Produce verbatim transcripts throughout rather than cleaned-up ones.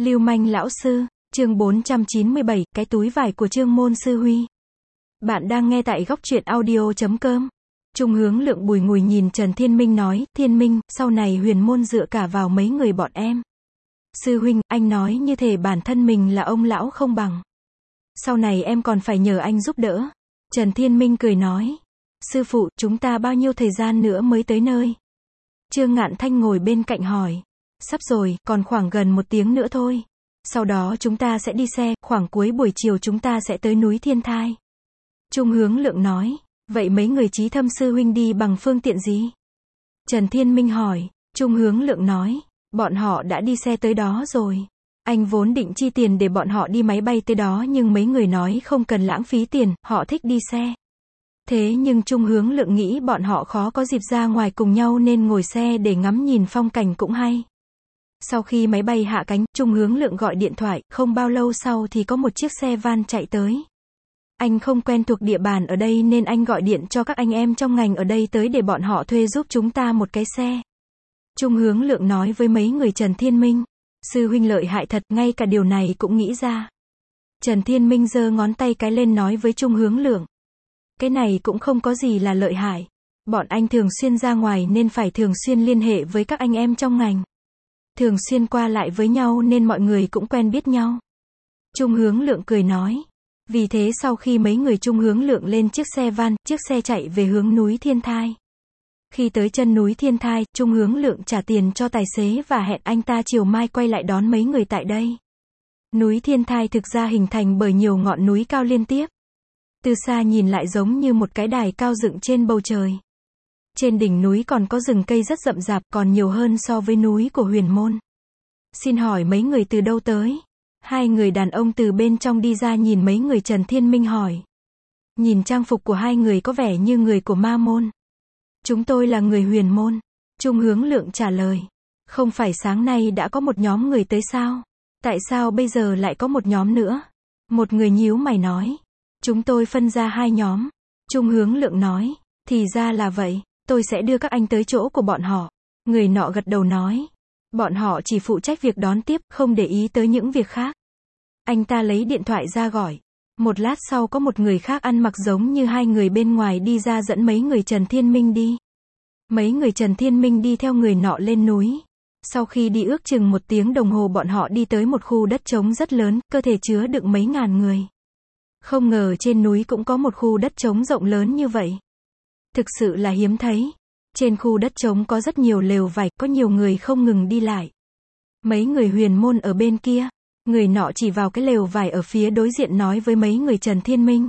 Lưu manh lão sư, chương bốn trăm chín mươi bảy, cái túi vải của Trương Môn Sư Huy. Bạn đang nghe tại góc truyện audio chấm com. Trung Hướng Lượng bùi ngùi nhìn Trần Thiên Minh nói, Thiên Minh, sau này huyền môn dựa cả vào mấy người bọn em. Sư huynh, anh nói như thể bản thân mình là ông lão không bằng. Sau này em còn phải nhờ anh giúp đỡ. Trần Thiên Minh cười nói, sư phụ, chúng ta bao nhiêu thời gian nữa mới tới nơi? Trương Ngạn Thanh ngồi bên cạnh hỏi, sắp rồi, còn khoảng gần một tiếng nữa thôi. Sau đó chúng ta sẽ đi xe, khoảng cuối buổi chiều chúng ta sẽ tới núi Thiên Thai. Trung Hướng Lượng nói, vậy mấy người Chí Thâm sư huynh đi bằng phương tiện gì? Trần Thiên Minh hỏi, Trung Hướng Lượng nói, bọn họ đã đi xe tới đó rồi. Anh vốn định chi tiền để bọn họ đi máy bay tới đó nhưng mấy người nói không cần lãng phí tiền, họ thích đi xe. Thế nhưng Trung Hướng Lượng nghĩ bọn họ khó có dịp ra ngoài cùng nhau nên ngồi xe để ngắm nhìn phong cảnh cũng hay. Sau khi máy bay hạ cánh, Trung Hướng Lượng gọi điện thoại, không bao lâu sau thì có một chiếc xe van chạy tới. Anh không quen thuộc địa bàn ở đây nên anh gọi điện cho các anh em trong ngành ở đây tới để bọn họ thuê giúp chúng ta một cái xe. Trung Hướng Lượng nói với mấy người Trần Thiên Minh, sư huynh lợi hại thật, ngay cả điều này cũng nghĩ ra. Trần Thiên Minh giơ ngón tay cái lên nói với Trung Hướng Lượng, cái này cũng không có gì là lợi hại. Bọn anh thường xuyên ra ngoài nên phải thường xuyên liên hệ với các anh em trong ngành. Thường xuyên qua lại với nhau nên mọi người cũng quen biết nhau. Trung Hướng Lượng cười nói. Vì thế sau khi mấy người Trung Hướng Lượng lên chiếc xe van, chiếc xe chạy về hướng núi Thiên Thai. Khi tới chân núi Thiên Thai, Trung Hướng Lượng trả tiền cho tài xế và hẹn anh ta chiều mai quay lại đón mấy người tại đây. Núi Thiên Thai thực ra hình thành bởi nhiều ngọn núi cao liên tiếp. Từ xa nhìn lại giống như một cái đài cao dựng trên bầu trời. Trên đỉnh núi còn có rừng cây rất rậm rạp, còn nhiều hơn so với núi của huyền môn. Xin hỏi mấy người từ đâu tới? Hai người đàn ông từ bên trong đi ra nhìn mấy người Trần Thiên Minh hỏi. Nhìn trang phục của hai người có vẻ như người của ma môn. Chúng tôi là người huyền môn. Trung Hướng Lượng trả lời. Không phải sáng nay đã có một nhóm người tới sao? Tại sao bây giờ lại có một nhóm nữa? Một người nhíu mày nói. Chúng tôi phân ra hai nhóm. Trung Hướng Lượng nói. Thì ra là vậy, tôi sẽ đưa các anh tới chỗ của bọn họ. Người nọ gật đầu nói. Bọn họ chỉ phụ trách việc đón tiếp, không để ý tới những việc khác. Anh ta lấy điện thoại ra gọi. Một lát sau có một người khác ăn mặc giống như hai người bên ngoài đi ra dẫn mấy người Trần Thiên Minh đi. Mấy người Trần Thiên Minh đi theo người nọ lên núi. Sau khi đi ước chừng một tiếng đồng hồ bọn họ đi tới một khu đất trống rất lớn, cơ thể chứa đựng mấy ngàn người. Không ngờ trên núi cũng có một khu đất trống rộng lớn như vậy. Thực sự là hiếm thấy. Trên khu đất trống có rất nhiều lều vải, có nhiều người không ngừng đi lại. Mấy người huyền môn ở bên kia. Người nọ chỉ vào cái lều vải ở phía đối diện nói với mấy người Trần Thiên Minh.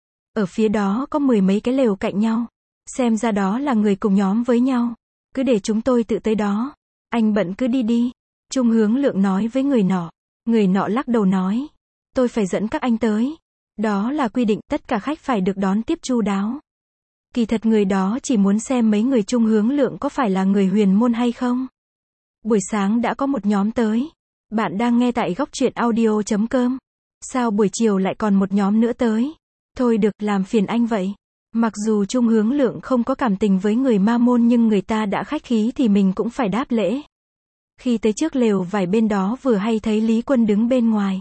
Ở phía đó có mười mấy cái lều cạnh nhau. Xem ra đó là người cùng nhóm với nhau. Cứ để chúng tôi tự tới đó. Anh bận cứ đi đi. Trung Hướng Lượng nói với người nọ. Người nọ lắc đầu nói. Tôi phải dẫn các anh tới. Đó là quy định, tất cả khách phải được đón tiếp chu đáo. Kỳ thật người đó chỉ muốn xem mấy người Trung Hướng Lượng có phải là người huyền môn hay không. Buổi sáng đã có một nhóm tới. Bạn đang nghe tại góc truyện audio chấm com. Sao buổi chiều lại còn một nhóm nữa tới? Thôi được, làm phiền anh vậy. Mặc dù Trung Hướng Lượng không có cảm tình với người ma môn nhưng người ta đã khách khí thì mình cũng phải đáp lễ. Khi tới trước lều vải bên đó vừa hay thấy Lý Quân đứng bên ngoài.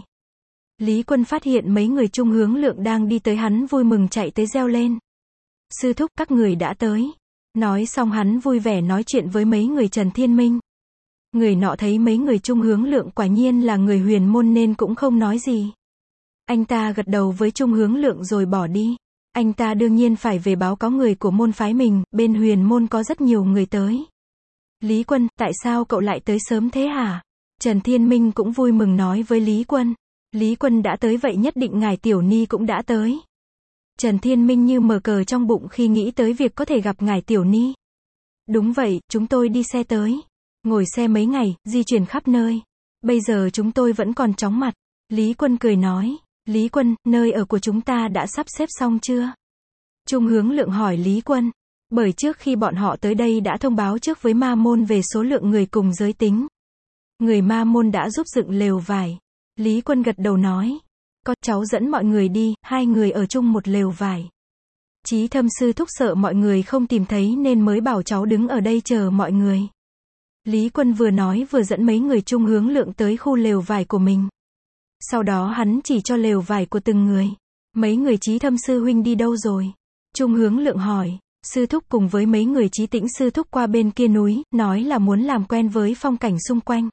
Lý Quân phát hiện mấy người Trung Hướng Lượng đang đi tới hắn vui mừng chạy tới reo lên. Sư thúc, các người đã tới. Nói xong hắn vui vẻ nói chuyện với mấy người Trần Thiên Minh. Người nọ thấy mấy người Trung Hướng Lượng quả nhiên là người huyền môn nên cũng không nói gì. Anh ta gật đầu với Trung Hướng Lượng rồi bỏ đi. Anh ta đương nhiên phải về báo cáo người của môn phái mình, bên huyền môn có rất nhiều người tới. Lý Quân, tại sao cậu lại tới sớm thế hả? Trần Thiên Minh cũng vui mừng nói với Lý Quân. Lý Quân đã tới vậy nhất định ngài Tiểu Ni cũng đã tới. Trần Thiên Minh như mở cờ trong bụng khi nghĩ tới việc có thể gặp ngài Tiểu Ni. Đúng vậy, chúng tôi đi xe tới. Ngồi xe mấy ngày, di chuyển khắp nơi. Bây giờ chúng tôi vẫn còn chóng mặt. Lý Quân cười nói. Lý Quân, nơi ở của chúng ta đã sắp xếp xong chưa? Trung Hướng Lượng hỏi Lý Quân. Bởi trước khi bọn họ tới đây đã thông báo trước với ma môn về số lượng người cùng giới tính. Người ma môn đã giúp dựng lều vải. Lý Quân gật đầu nói. Có, cháu dẫn mọi người đi, hai người ở chung một lều vải. Chí Thâm sư thúc sợ mọi người không tìm thấy nên mới bảo cháu đứng ở đây chờ mọi người. Lý Quân vừa nói vừa dẫn mấy người Trung Hướng Lượng tới khu lều vải của mình. Sau đó hắn chỉ cho lều vải của từng người. Mấy người Chí Thâm sư huynh đi đâu rồi? Trung Hướng Lượng hỏi. Sư thúc cùng với mấy người Chí Tĩnh sư thúc qua bên kia núi, nói là muốn làm quen với phong cảnh xung quanh.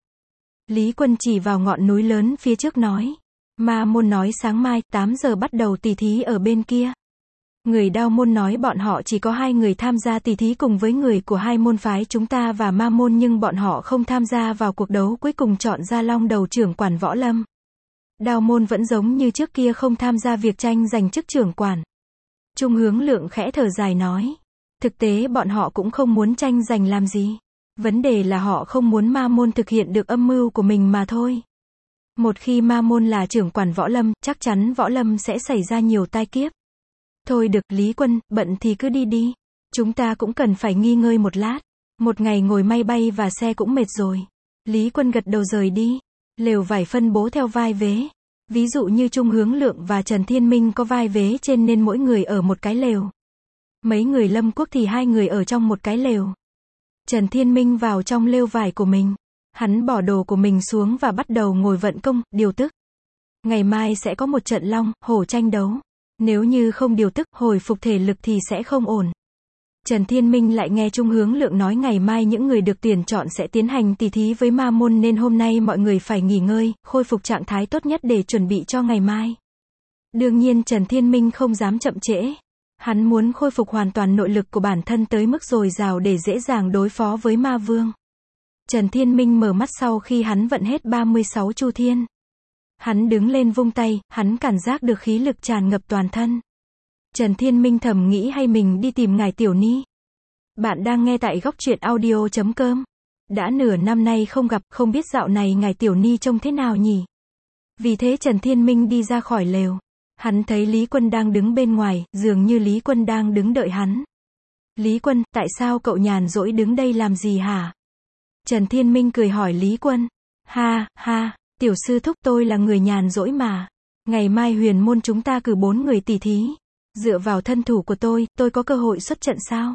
Lý Quân chỉ vào ngọn núi lớn phía trước nói. Ma môn nói sáng mai, tám giờ bắt đầu tỉ thí ở bên kia. Người Đao môn nói bọn họ chỉ có hai người tham gia tỉ thí cùng với người của hai môn phái chúng ta và Ma môn, nhưng bọn họ không tham gia vào cuộc đấu cuối cùng, chọn ra Long đầu trưởng quản võ lâm. Đao môn vẫn giống như trước kia không tham gia việc tranh giành chức trưởng quản. Trung Hướng Lượng khẽ thở dài nói. Thực tế bọn họ cũng không muốn tranh giành làm gì. Vấn đề là họ không muốn Ma môn thực hiện được âm mưu của mình mà thôi. Một khi Ma môn là trưởng quản võ lâm, chắc chắn võ lâm sẽ xảy ra nhiều tai kiếp. Thôi được, Lý Quân, bận thì cứ đi đi. Chúng ta cũng cần phải nghỉ ngơi một lát. Một ngày ngồi máy bay và xe cũng mệt rồi. Lý Quân gật đầu rời đi. Lều vải phân bố theo vai vế. Ví dụ như Trung Hướng Lượng và Trần Thiên Minh có vai vế trên nên mỗi người ở một cái lều. Mấy người Lâm Quốc thì hai người ở trong một cái lều. Trần Thiên Minh vào trong lều vải của mình. Hắn bỏ đồ của mình xuống và bắt đầu ngồi vận công, điều tức. Ngày mai sẽ có một trận long, hổ tranh đấu. Nếu như không điều tức, hồi phục thể lực thì sẽ không ổn. Trần Thiên Minh lại nghe Trung Hướng Lượng nói ngày mai những người được tuyển chọn sẽ tiến hành tỉ thí với Ma môn nên hôm nay mọi người phải nghỉ ngơi, khôi phục trạng thái tốt nhất để chuẩn bị cho ngày mai. Đương nhiên Trần Thiên Minh không dám chậm trễ. Hắn muốn khôi phục hoàn toàn nội lực của bản thân tới mức dồi dào để dễ dàng đối phó với Ma Vương. Trần Thiên Minh mở mắt sau khi hắn vận hết ba mươi sáu chu thiên. Hắn đứng lên vung tay, hắn cảm giác được khí lực tràn ngập toàn thân. Trần Thiên Minh thầm nghĩ hay mình đi tìm ngài Tiểu Ni. Bạn đang nghe tại góc truyện audio chấm com. Đã nửa năm nay không gặp, không biết dạo này ngài Tiểu Ni trông thế nào nhỉ? Vì thế Trần Thiên Minh đi ra khỏi lều. Hắn thấy Lý Quân đang đứng bên ngoài, dường như Lý Quân đang đứng đợi hắn. Lý Quân, tại sao cậu nhàn rỗi đứng đây làm gì hả? Trần Thiên Minh cười hỏi Lý Quân. Ha, ha, tiểu sư thúc, tôi là người nhàn rỗi mà. Ngày mai huyền môn chúng ta cử bốn người tỉ thí. Dựa vào thân thủ của tôi, tôi có cơ hội xuất trận sao?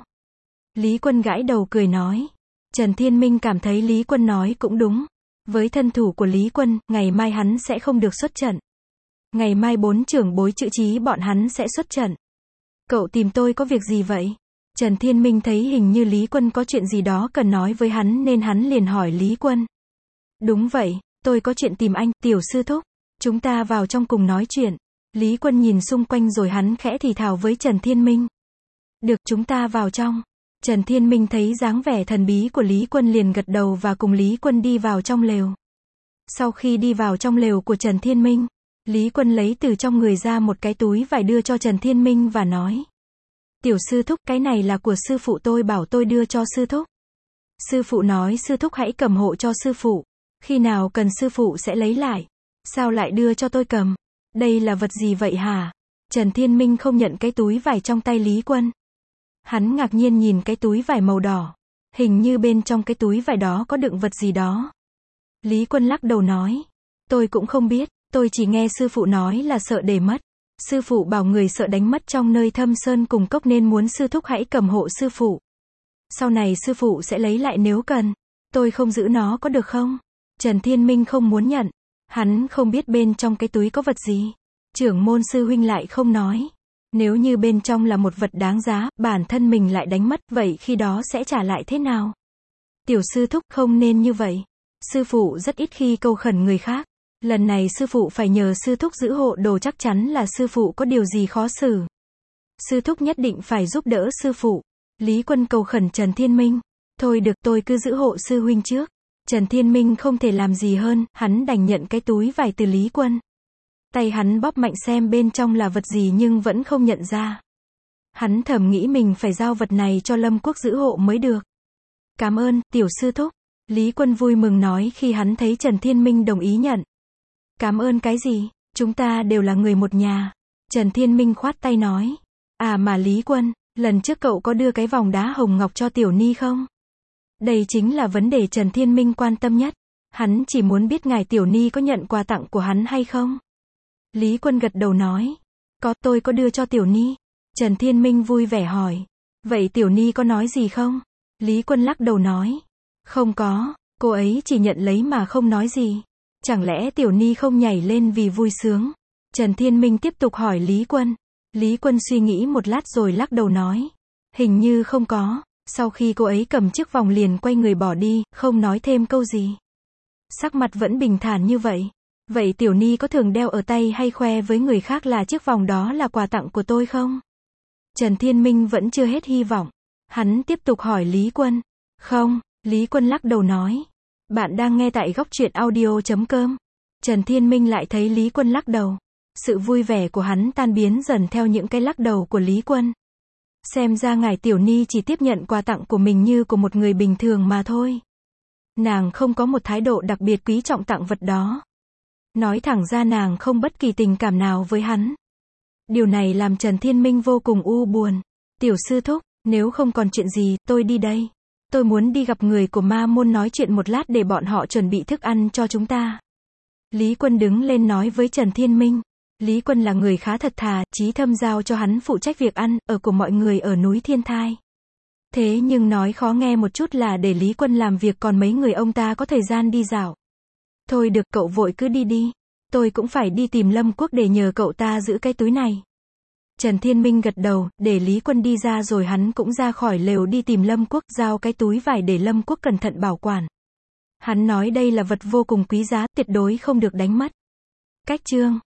Lý Quân gãi đầu cười nói. Trần Thiên Minh cảm thấy Lý Quân nói cũng đúng. Với thân thủ của Lý Quân, ngày mai hắn sẽ không được xuất trận. Ngày mai bốn trưởng bối Chữ Chí bọn hắn sẽ xuất trận. Cậu tìm tôi có việc gì vậy? Trần Thiên Minh thấy hình như Lý Quân có chuyện gì đó cần nói với hắn nên hắn liền hỏi Lý Quân. Đúng vậy, tôi có chuyện tìm anh, tiểu sư thúc. Chúng ta vào trong cùng nói chuyện. Lý Quân nhìn xung quanh rồi hắn khẽ thì thào với Trần Thiên Minh. Được, chúng ta vào trong. Trần Thiên Minh thấy dáng vẻ thần bí của Lý Quân liền gật đầu và cùng Lý Quân đi vào trong lều. Sau khi đi vào trong lều của Trần Thiên Minh, Lý Quân lấy từ trong người ra một cái túi vải đưa cho Trần Thiên Minh và nói. Tiểu sư thúc, cái này là của sư phụ tôi bảo tôi đưa cho sư thúc. Sư phụ nói sư thúc hãy cầm hộ cho sư phụ. Khi nào cần sư phụ sẽ lấy lại. Sao lại đưa cho tôi cầm? Đây là vật gì vậy hả? Trần Thiên Minh không nhận cái túi vải trong tay Lý Quân. Hắn ngạc nhiên nhìn cái túi vải màu đỏ. Hình như bên trong cái túi vải đó có đựng vật gì đó. Lý Quân lắc đầu nói. Tôi cũng không biết, tôi chỉ nghe sư phụ nói là sợ để mất. Sư phụ bảo người sợ đánh mất trong nơi thâm sơn cùng cốc nên muốn sư thúc hãy cầm hộ sư phụ. Sau này sư phụ sẽ lấy lại nếu cần. Tôi không giữ nó có được không? Trần Thiên Minh không muốn nhận. Hắn không biết bên trong cái túi có vật gì. Trưởng môn sư huynh lại không nói. Nếu như bên trong là một vật đáng giá, bản thân mình lại đánh mất, vậy khi đó sẽ trả lại thế nào? Tiểu sư thúc, không nên như vậy. Sư phụ rất ít khi cầu khẩn người khác. Lần này sư phụ phải nhờ sư thúc giữ hộ đồ, chắc chắn là sư phụ có điều gì khó xử. Sư thúc nhất định phải giúp đỡ sư phụ. Lý Quân cầu khẩn Trần Thiên Minh. Thôi được, tôi cứ giữ hộ sư huynh trước. Trần Thiên Minh không thể làm gì hơn, hắn đành nhận cái túi vải từ Lý Quân. Tay hắn bóp mạnh xem bên trong là vật gì nhưng vẫn không nhận ra. Hắn thầm nghĩ mình phải giao vật này cho Lâm Quốc giữ hộ mới được. Cảm ơn, tiểu sư thúc. Lý Quân vui mừng nói khi hắn thấy Trần Thiên Minh đồng ý nhận. Cảm ơn cái gì? Chúng ta đều là người một nhà. Trần Thiên Minh khoát tay nói. À mà Lý Quân, lần trước cậu có đưa cái vòng đá hồng ngọc cho Tiểu Ni không? Đây chính là vấn đề Trần Thiên Minh quan tâm nhất. Hắn chỉ muốn biết ngài Tiểu Ni có nhận quà tặng của hắn hay không? Lý Quân gật đầu nói. Có, tôi có đưa cho Tiểu Ni. Trần Thiên Minh vui vẻ hỏi. Vậy Tiểu Ni có nói gì không? Lý Quân lắc đầu nói. Không có, cô ấy chỉ nhận lấy mà không nói gì. Chẳng lẽ Tiểu Ni không nhảy lên vì vui sướng? Trần Thiên Minh tiếp tục hỏi Lý Quân. Lý Quân suy nghĩ một lát rồi lắc đầu nói. Hình như không có. Sau khi cô ấy cầm chiếc vòng liền quay người bỏ đi, không nói thêm câu gì. Sắc mặt vẫn bình thản như vậy. Vậy Tiểu Ni có thường đeo ở tay hay khoe với người khác là chiếc vòng đó là quà tặng của tôi không? Trần Thiên Minh vẫn chưa hết hy vọng. Hắn tiếp tục hỏi Lý Quân. Không, Lý Quân lắc đầu nói. Bạn đang nghe tại góc truyện audio chấm com. Trần Thiên Minh lại thấy Lý Quân lắc đầu. Sự vui vẻ của hắn tan biến dần theo những cái lắc đầu của Lý Quân. Xem ra ngài Tiểu Ni chỉ tiếp nhận quà tặng của mình như của một người bình thường mà thôi. Nàng không có một thái độ đặc biệt quý trọng tặng vật đó. Nói thẳng ra nàng không bất kỳ tình cảm nào với hắn. Điều này làm Trần Thiên Minh vô cùng u buồn. Tiểu sư thúc, nếu không còn chuyện gì, tôi đi đây. Tôi muốn đi gặp người của Ma Môn nói chuyện một lát để bọn họ chuẩn bị thức ăn cho chúng ta. Lý Quân đứng lên nói với Trần Thiên Minh. Lý Quân là người khá thật thà, Chí Thâm giao cho hắn phụ trách việc ăn, ở của mọi người ở núi Thiên Thai. Thế nhưng nói khó nghe một chút là để Lý Quân làm việc còn mấy người ông ta có thời gian đi dạo. Thôi được, cậu vội cứ đi đi. Tôi cũng phải đi tìm Lâm Quốc để nhờ cậu ta giữ cái túi này. Trần Thiên Minh gật đầu, để Lý Quân đi ra rồi hắn cũng ra khỏi lều đi tìm Lâm Quốc, giao cái túi vải để Lâm Quốc cẩn thận bảo quản. Hắn nói đây là vật vô cùng quý giá, tuyệt đối không được đánh mất. Cách chương